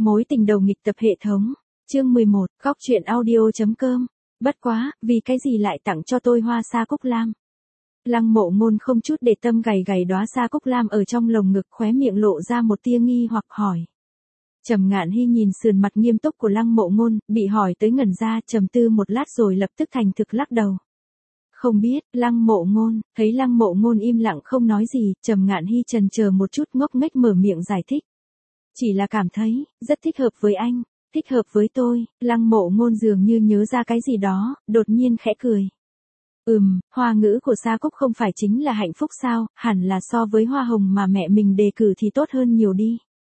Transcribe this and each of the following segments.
Mối tình đầu nghịch tập hệ thống. Chương 11, góc truyện audio.com. Bất quá, vì cái gì lại tặng cho tôi hoa sa cúc lam? Lăng Mộ Ngôn không chút để tâm gầy gầy đóa sa cúc lam ở trong lồng ngực, khóe miệng lộ ra một tia nghi hoặc hỏi. Trầm Ngạn Hy nhìn sườn mặt nghiêm túc của Lăng Mộ Ngôn, bị hỏi tới ngẩn ra, trầm tư một lát rồi lập tức thành thực lắc đầu. Không biết. Lăng Mộ Ngôn, thấy Lăng Mộ Ngôn im lặng không nói gì, Trầm Ngạn Hy chần chờ một chút ngốc nghếch mở miệng giải thích. Chỉ là cảm thấy, rất thích hợp với anh, thích hợp với tôi. Lăng Mộ Ngôn dường như nhớ ra cái gì đó, đột nhiên khẽ cười. Hoa ngữ của sa cúc không phải chính là hạnh phúc sao, hẳn là so với hoa hồng mà mẹ mình đề cử thì tốt hơn nhiều đi.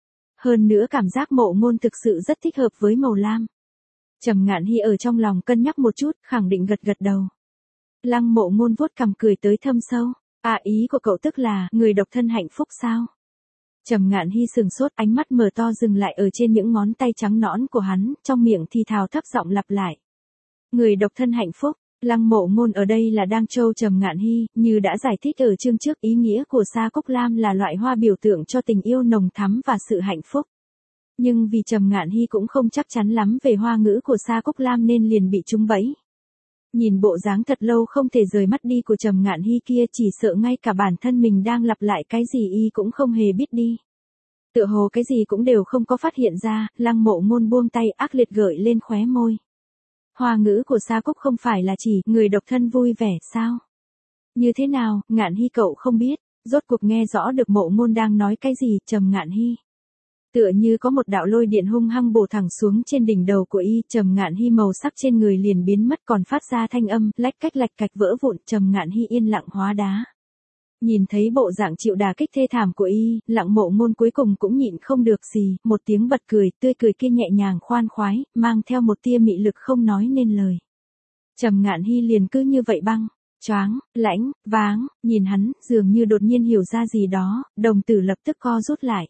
Hơn nữa cảm giác Mộ Ngôn thực sự rất thích hợp với màu lam. Trầm Ngạn Hy ở trong lòng cân nhắc một chút, khẳng định gật gật đầu. Lăng Mộ Ngôn vuốt cằm cười tới thâm sâu. À, ý của cậu tức là, người độc thân hạnh phúc sao? Trầm Ngạn Hy sừng sốt, ánh mắt mở to dừng lại ở trên những ngón tay trắng nõn của hắn, trong miệng thì thào thấp giọng lặp lại. Người độc thân hạnh phúc. Lăng Mộ Ngôn ở đây là đang trêu Trầm Ngạn Hy, như đã giải thích ở chương trước, ý nghĩa của sa cúc lam là loại hoa biểu tượng cho tình yêu nồng thắm và sự hạnh phúc. Nhưng vì Trầm Ngạn Hy cũng không chắc chắn lắm về hoa ngữ của sa cúc lam nên liền bị trúng bẫy. Nhìn bộ dáng thật lâu không thể rời mắt đi của Trầm Ngạn Hy kia, chỉ sợ ngay cả bản thân mình đang lặp lại cái gì y cũng không hề biết đi. Tựa hồ cái gì cũng đều không có phát hiện ra, Lăng Mộ Ngôn buông tay, ác liệt gợi lên khóe môi. Hoa ngữ của sa cúc không phải là chỉ người độc thân vui vẻ sao? Như thế nào, Ngạn Hy cậu không biết? Rốt cuộc nghe rõ được Mộ Ngôn đang nói cái gì. Trầm Ngạn Hy tựa như có một đạo lôi điện hung hăng bổ thẳng xuống trên đỉnh đầu của y. Trầm Ngạn Hy màu sắc trên người liền biến mất, còn phát ra thanh âm lách cách lạch cạch vỡ vụn. Trầm Ngạn Hy yên lặng hóa đá. Nhìn thấy bộ dạng chịu đả kích thê thảm của y, Lăng Mộ Ngôn cuối cùng cũng nhịn không được gì, một tiếng bật cười, tươi cười kia nhẹ nhàng khoan khoái, mang theo một tia mị lực không nói nên lời. Trầm Ngạn Hy liền cứ như vậy băng, choáng, lãnh, váng, nhìn hắn, dường như đột nhiên hiểu ra gì đó, đồng tử lập tức co rút lại.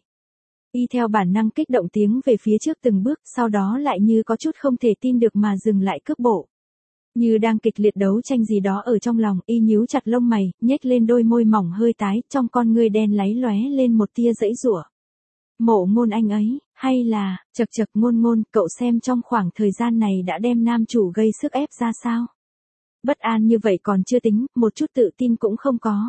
Y theo bản năng kích động tiến về phía trước từng bước, sau đó lại như có chút không thể tin được mà dừng lại cước bộ. Như đang kịch liệt đấu tranh gì đó ở trong lòng, y nhíu chặt lông mày, nhếch lên đôi môi mỏng hơi tái, trong con ngươi đen láy lóe lên một tia giãy giụa. Mộ Ngôn anh ấy, hay là, chậc chậc Ngôn Ngôn, cậu xem trong khoảng thời gian này đã đem nam chủ gây sức ép ra sao? Bất an như vậy còn chưa tính, một chút tự tin cũng không có.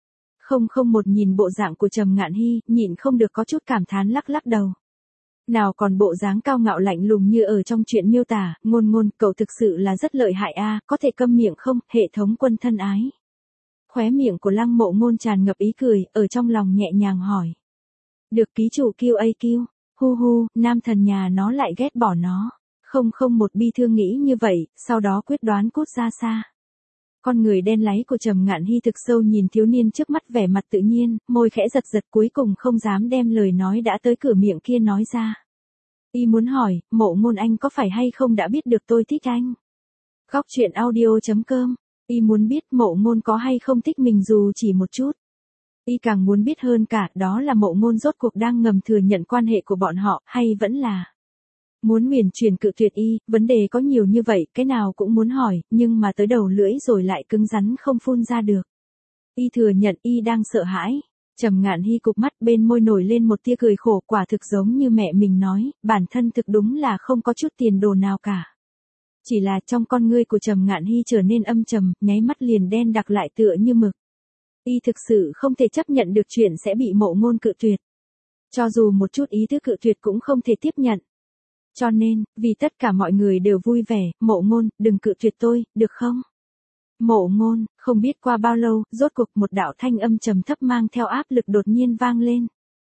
Một nhìn bộ dạng của Trầm Ngạn Hy, nhịn không được có chút cảm thán lắc lắc đầu. Nào còn bộ dáng cao ngạo lạnh lùng như ở trong chuyện miêu tả. Ngôn Ngôn, cậu thực sự là rất lợi hại a, có thể câm miệng không, hệ thống quân thân ái. Khóe miệng của Lăng Mộ Ngôn tràn ngập ý cười, ở trong lòng nhẹ nhàng hỏi. Được ký chủ QAQ, hu, nam thần nhà nó lại ghét bỏ nó. Một bi thương nghĩ như vậy, sau đó quyết đoán cút ra xa. Con người đen láy của Trầm Ngạn Hy thực sâu nhìn thiếu niên trước mắt, vẻ mặt tự nhiên, môi khẽ giật giật, cuối cùng không dám đem lời nói đã tới cửa miệng kia nói ra. Y muốn hỏi, Mộ Ngôn anh có phải hay không đã biết được tôi thích anh? Góc truyện audio.com. Y muốn biết Mộ Ngôn có hay không thích mình dù chỉ một chút. Y càng muốn biết hơn cả, đó là Mộ Ngôn rốt cuộc đang ngầm thừa nhận quan hệ của bọn họ, hay vẫn là muốn huyền chuyển cự tuyệt y. Vấn đề có nhiều như vậy, cái nào cũng muốn hỏi, nhưng mà tới đầu lưỡi rồi lại cứng rắn không phun ra được. Y thừa nhận y đang sợ hãi. Trầm Ngạn Hy cụp mắt, bên môi nổi lên một tia cười khổ, quả thực giống như mẹ mình nói, bản thân thực đúng là không có chút tiền đồ nào cả. Chỉ là trong con ngươi của Trầm Ngạn Hy trở nên âm trầm, nháy mắt liền đen đặc lại tựa như mực. Y thực sự không thể chấp nhận được chuyện sẽ bị Mộ Ngôn cự tuyệt. Cho dù một chút ý thức cự tuyệt cũng không thể tiếp nhận. Cho nên, vì tất cả mọi người đều vui vẻ, Mộ Ngôn, đừng cự tuyệt tôi, được không? Mộ Ngôn, không biết qua bao lâu, rốt cuộc một đạo thanh âm trầm thấp mang theo áp lực đột nhiên vang lên.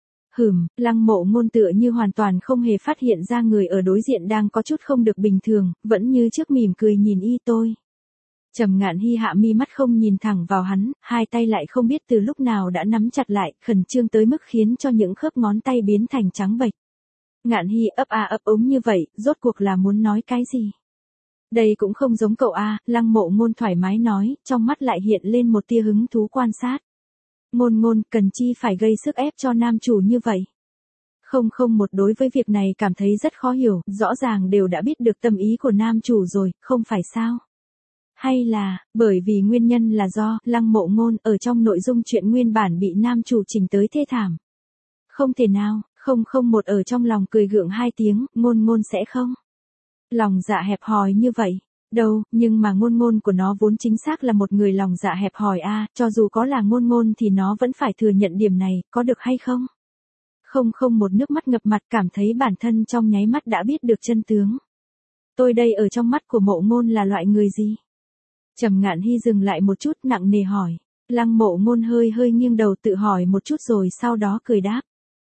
Lăng Mộ Ngôn tựa như hoàn toàn không hề phát hiện ra người ở đối diện đang có chút không được bình thường, vẫn như trước mỉm cười nhìn y. Tôi. Trầm Ngạn Hy hạ mi mắt không nhìn thẳng vào hắn, hai tay lại không biết từ lúc nào đã nắm chặt lại, khẩn trương tới mức khiến cho những khớp ngón tay biến thành trắng bệch. Ngạn Hy ấp úng như vậy, rốt cuộc là muốn nói cái gì? Đây cũng không giống cậu a, Lăng Mộ Ngôn thoải mái nói, trong mắt lại hiện lên một tia hứng thú quan sát. Ngôn, cần chi phải gây sức ép cho nam chủ như vậy? Một đối với việc này cảm thấy rất khó hiểu, rõ ràng đều đã biết được tâm ý của nam chủ rồi, không phải sao? Hay là, bởi vì nguyên nhân là do, Lăng Mộ Ngôn ở trong nội dung chuyện nguyên bản bị nam chủ chỉnh tới thê thảm? Không thể nào, 001 ở trong lòng cười gượng hai tiếng, ngôn ngôn sẽ không. Lòng dạ hẹp hòi như vậy. Đâu, nhưng mà ngôn ngôn của nó vốn chính xác là một người lòng dạ hẹp hòi a, cho dù có là ngôn ngôn thì nó vẫn phải thừa nhận điểm này, có được hay không? 001 nước mắt ngập mặt cảm thấy bản thân trong nháy mắt đã biết được chân tướng. Tôi đây ở trong mắt của Mộ Ngôn là loại người gì? Trầm Ngạn Hy dừng lại một chút nặng nề hỏi. Lăng Mộ Ngôn hơi hơi nghiêng đầu tự hỏi một chút rồi sau đó cười đáp.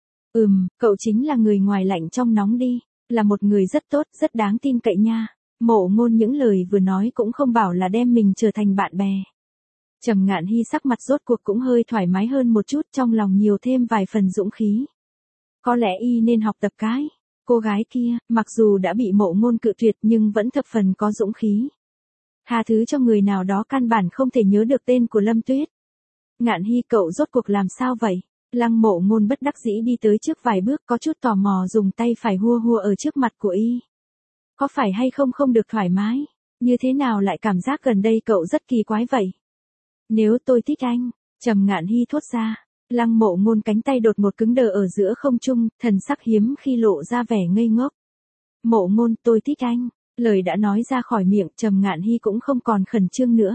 Cậu chính là người ngoài lạnh trong nóng đi, là một người rất tốt, rất đáng tin cậy nha. Mộ Ngôn những lời vừa nói cũng không bảo là đem mình trở thành bạn bè. Trầm Ngạn Hy sắc mặt rốt cuộc cũng hơi thoải mái hơn một chút, trong lòng nhiều thêm vài phần dũng khí. Có lẽ y nên học tập cái. Cô gái kia, mặc dù đã bị Mộ Ngôn cự tuyệt nhưng vẫn thập phần có dũng khí. Tha thứ cho người nào đó căn bản không thể nhớ được tên của Lâm Tuyết. Ngạn Hy cậu rốt cuộc làm sao vậy? Lăng Mộ Ngôn bất đắc dĩ đi tới trước vài bước có chút tò mò dùng tay phải hua hua ở trước mặt của y. Có phải hay không không được thoải mái? Như thế nào lại cảm giác gần đây cậu rất kỳ quái vậy? Nếu tôi thích anh, Trầm Ngạn Hy thốt ra. Lăng Mộ Ngôn cánh tay đột ngột cứng đờ ở giữa không trung, thần sắc hiếm khi lộ ra vẻ ngây ngốc. Mộ Ngôn, tôi thích anh. Lời đã nói ra khỏi miệng, Trầm Ngạn Hy cũng không còn khẩn trương nữa.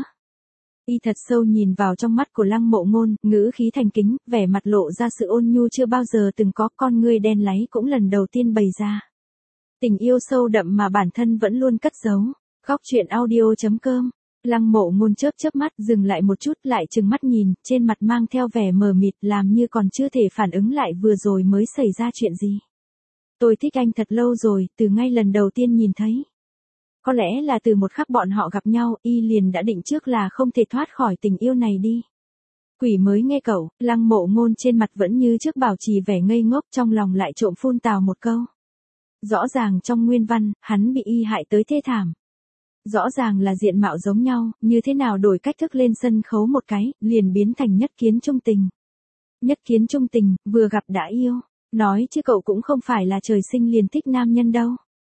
Y thật sâu nhìn vào trong mắt của Lăng Mộ Ngôn, ngữ khí thành kính, vẻ mặt lộ ra sự ôn nhu chưa bao giờ từng có, con ngươi đen láy cũng lần đầu tiên bày ra. Tình yêu sâu đậm mà bản thân vẫn luôn cất giấu. Góc truyện audio.com. Lăng Mộ Ngôn chớp chớp mắt, dừng lại một chút, lại trừng mắt nhìn, trên mặt mang theo vẻ mờ mịt, làm như còn chưa thể phản ứng lại vừa rồi mới xảy ra chuyện gì. Tôi thích anh thật lâu rồi, từ ngay lần đầu tiên nhìn thấy. Có lẽ là từ một khắc bọn họ gặp nhau, y liền đã định trước là không thể thoát khỏi tình yêu này đi. Quỷ mới nghe cậu, Lăng Mộ Ngôn trên mặt vẫn như trước bảo trì vẻ ngây ngốc, trong lòng lại trộm phun tào một câu. Rõ ràng trong nguyên văn, hắn bị y hại tới thê thảm. Rõ ràng là diện mạo giống nhau, như thế nào đổi cách thức lên sân khấu một cái, liền biến thành nhất kiến trung tình. Nhất kiến trung tình, vừa gặp đã yêu. Nói chứ cậu cũng không phải là trời sinh liền thích nam nhân đâu.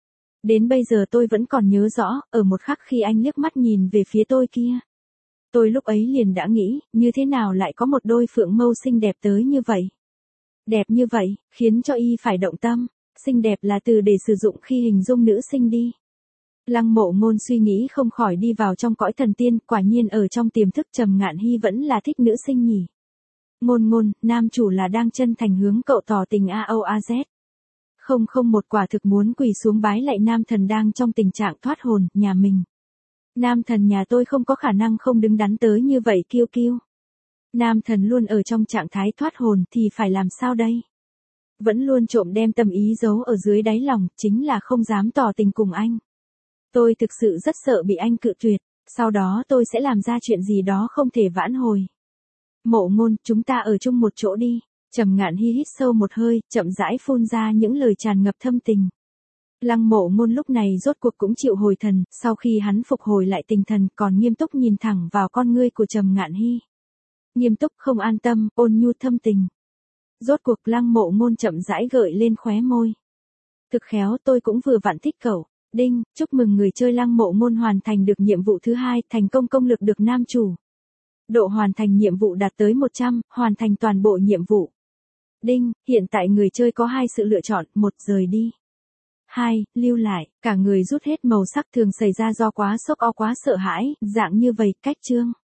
Đến bây giờ tôi vẫn còn nhớ rõ, ở một khắc khi anh liếc mắt nhìn về phía tôi kia. Tôi lúc ấy liền đã nghĩ, như thế nào lại có một đôi phượng mâu xinh đẹp tới như vậy. Đẹp như vậy, khiến cho y phải động tâm. Xinh đẹp là từ để sử dụng khi hình dung nữ sinh đi. Lăng Mộ Ngôn suy nghĩ không khỏi đi vào trong cõi thần tiên, quả nhiên ở trong tiềm thức Trầm Ngạn Hy vẫn là thích nữ sinh nhỉ. Ngôn Ngôn, nam chủ là đang chân thành hướng cậu tỏ tình AOAZ. 001 quả thực muốn quỳ xuống bái lạy nam thần đang trong tình trạng thoát hồn, nhà mình. Nam thần nhà tôi không có khả năng không đứng đắn tới như vậy kiêu kiêu. Nam thần luôn ở trong trạng thái thoát hồn thì phải làm sao đây? Vẫn luôn trộm đem tâm ý giấu ở dưới đáy lòng, chính là không dám tỏ tình cùng anh. Tôi thực sự rất sợ bị anh cự tuyệt, sau đó tôi sẽ làm ra chuyện gì đó không thể vãn hồi. Mộ Ngôn, chúng ta ở chung một chỗ đi. Trầm Ngạn Hy hít sâu một hơi, chậm rãi phun ra những lời tràn ngập thâm tình. Lăng Mộ Ngôn lúc này rốt cuộc cũng chịu hồi thần, sau khi hắn phục hồi lại tinh thần còn nghiêm túc nhìn thẳng vào con ngươi của Trầm Ngạn Hy. Nghiêm túc không an tâm, ôn nhu thâm tình. Rốt cuộc Lăng Mộ Ngôn chậm rãi gợi lên khóe môi. Thực khéo, tôi cũng vừa vặn thích cậu. Đinh, chúc mừng người chơi Lăng Mộ Ngôn hoàn thành được nhiệm vụ thứ 2, thành công công lực được nam chủ. Độ hoàn thành nhiệm vụ đạt tới 100, hoàn thành toàn bộ nhiệm vụ. Đinh, hiện tại người chơi có 2 sự lựa chọn, 1 rời đi. 2, lưu lại, cả người rút hết màu sắc thường xảy ra do quá sốc quá sợ hãi, dạng như vậy, cách chương.